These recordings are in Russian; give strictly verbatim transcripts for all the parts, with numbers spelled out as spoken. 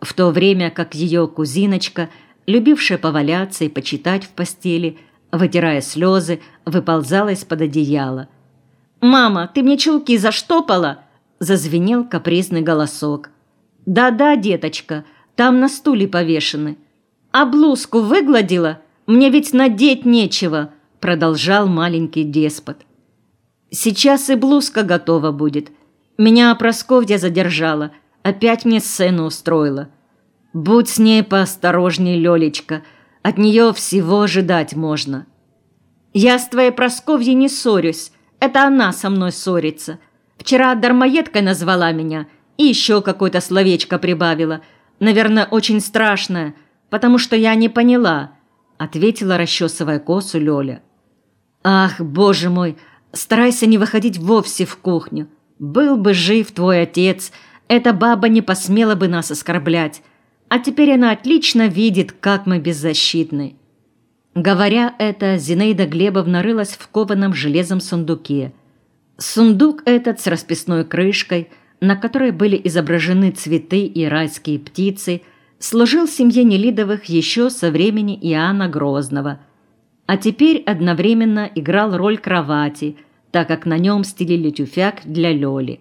в то время как ее кузиночка, любившая поваляться и почитать в постели, вытирая слезы, выползала из-под одеяла. «Мама, ты мне чулки заштопала?» – зазвенел капризный голосок. «Да-да, деточка, там на стуле повешены». «А блузку выгладила? Мне ведь надеть нечего», – продолжал маленький деспот. «Сейчас и блузка готова будет. Меня Просковья задержала, опять мне сцену устроила. Будь с ней поосторожней, Лёлечка, от нее всего ожидать можно». «Я с твоей Просковьей не ссорюсь, это она со мной ссорится. Вчера дармоедкой назвала меня и еще какое-то словечко прибавила. Наверное, очень страшное, потому что я не поняла», — ответила, расчесывая косу, Лёля. «Ах, боже мой, старайся не выходить вовсе в кухню. Был бы жив твой отец, эта баба не посмела бы нас оскорблять. А теперь она отлично видит, как мы беззащитны». Говоря это, Зинаида Глебовна рылась в кованом железом сундуке. Сундук этот с расписной крышкой, на которой были изображены цветы и райские птицы, служил семье Нелидовых еще со времени Иоанна Грозного, а теперь одновременно играл роль кровати, так как на нем стелили тюфяк для Лёли.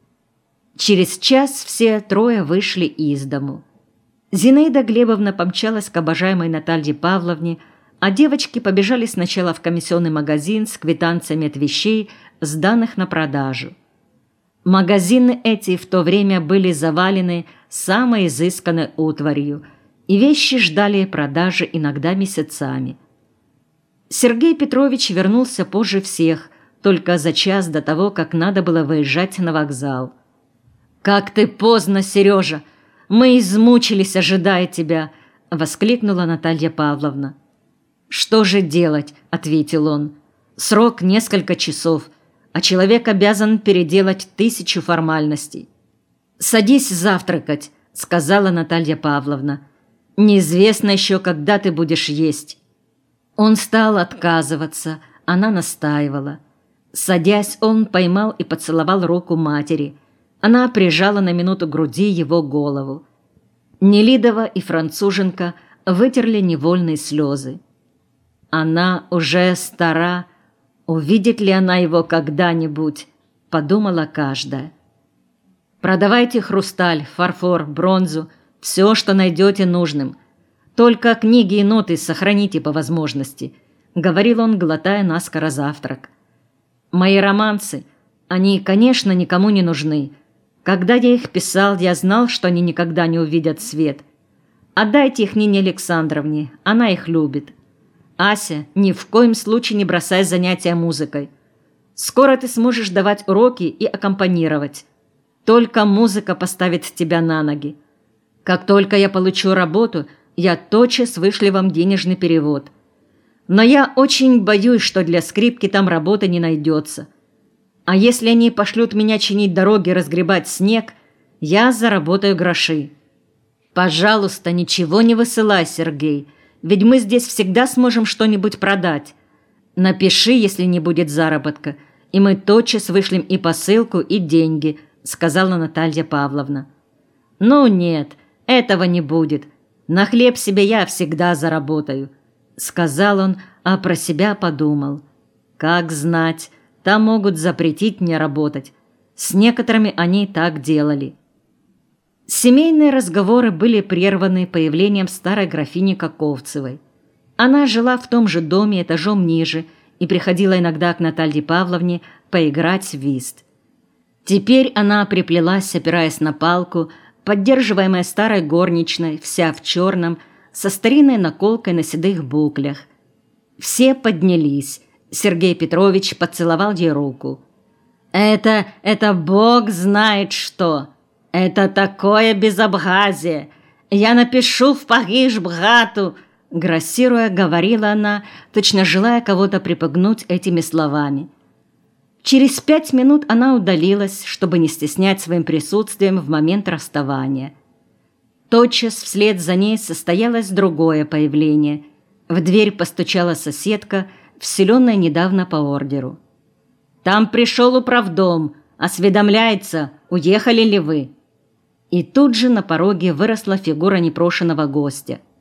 Через час все трое вышли из дому. Зинаида Глебовна помчалась к обожаемой Наталье Павловне, а девочки побежали сначала в комиссионный магазин с квитанциями от вещей, сданных на продажу. Магазины эти в то время были завалены самой изысканной утварью, и вещи ждали продажи иногда месяцами. Сергей Петрович вернулся позже всех, только за час до того, как надо было выезжать на вокзал. «Как ты поздно, Сережа! Мы измучились, ожидая тебя!» — воскликнула Наталья Павловна. «Что же делать?» — ответил он. «Срок несколько часов, а человек обязан переделать тысячу формальностей». «Садись завтракать», — сказала Наталья Павловна. «Неизвестно еще, когда ты будешь есть». Он стал отказываться, она настаивала. Садясь, он поймал и поцеловал руку матери. Она прижала на минуту к груди его голову. Нелидова и француженка вытерли невольные слезы. «Она уже стара, увидит ли она его когда-нибудь?» – подумала каждая. «Продавайте хрусталь, фарфор, бронзу, все, что найдете нужным. Только книги и ноты сохраните по возможности», – говорил он, глотая наскоро завтрак. «Мои романсы, они, конечно, никому не нужны. Когда я их писал, я знал, что они никогда не увидят свет. Отдайте их Нине Александровне, она их любит. Ася, ни в коем случае не бросай занятия музыкой. Скоро ты сможешь давать уроки и аккомпанировать. Только музыка поставит тебя на ноги. Как только я получу работу, я тотчас вышлю вам денежный перевод. Но я очень боюсь, что для скрипки там работы не найдется. А если они пошлют меня чинить дороги, разгребать снег, я заработаю гроши. Пожалуйста, ничего не высылай, Сергей, ведь мы здесь всегда сможем что-нибудь продать. Напиши, если не будет заработка, и мы тотчас вышлем и посылку, и деньги», — сказала Наталья Павловна. «Ну нет, этого не будет. На хлеб себе я всегда заработаю», — сказал он, а про себя подумал. «Как знать, там могут запретить мне работать. С некоторыми они так делали». Семейные разговоры были прерваны появлением старой графини Каковцевой. Она жила в том же доме этажом ниже и приходила иногда к Наталье Павловне поиграть в вист. Теперь она приплелась, опираясь на палку, поддерживаемая старой горничной, вся в черном, со старинной наколкой на седых буклях. Все поднялись. Сергей Петрович поцеловал ей руку. «Это, это Бог знает что! Это такое безобразие! Я напишу в Париж брату!» Грассируя, говорила она, точно желая кого-то припугнуть этими словами. Через пять минут она удалилась, чтобы не стеснять своим присутствием в момент расставания. Тотчас вслед за ней состоялось другое появление. В дверь постучала соседка, вселенная недавно по ордеру. «Там пришел управдом, осведомляется, уехали ли вы?» И тут же на пороге выросла фигура непрошеного гостя.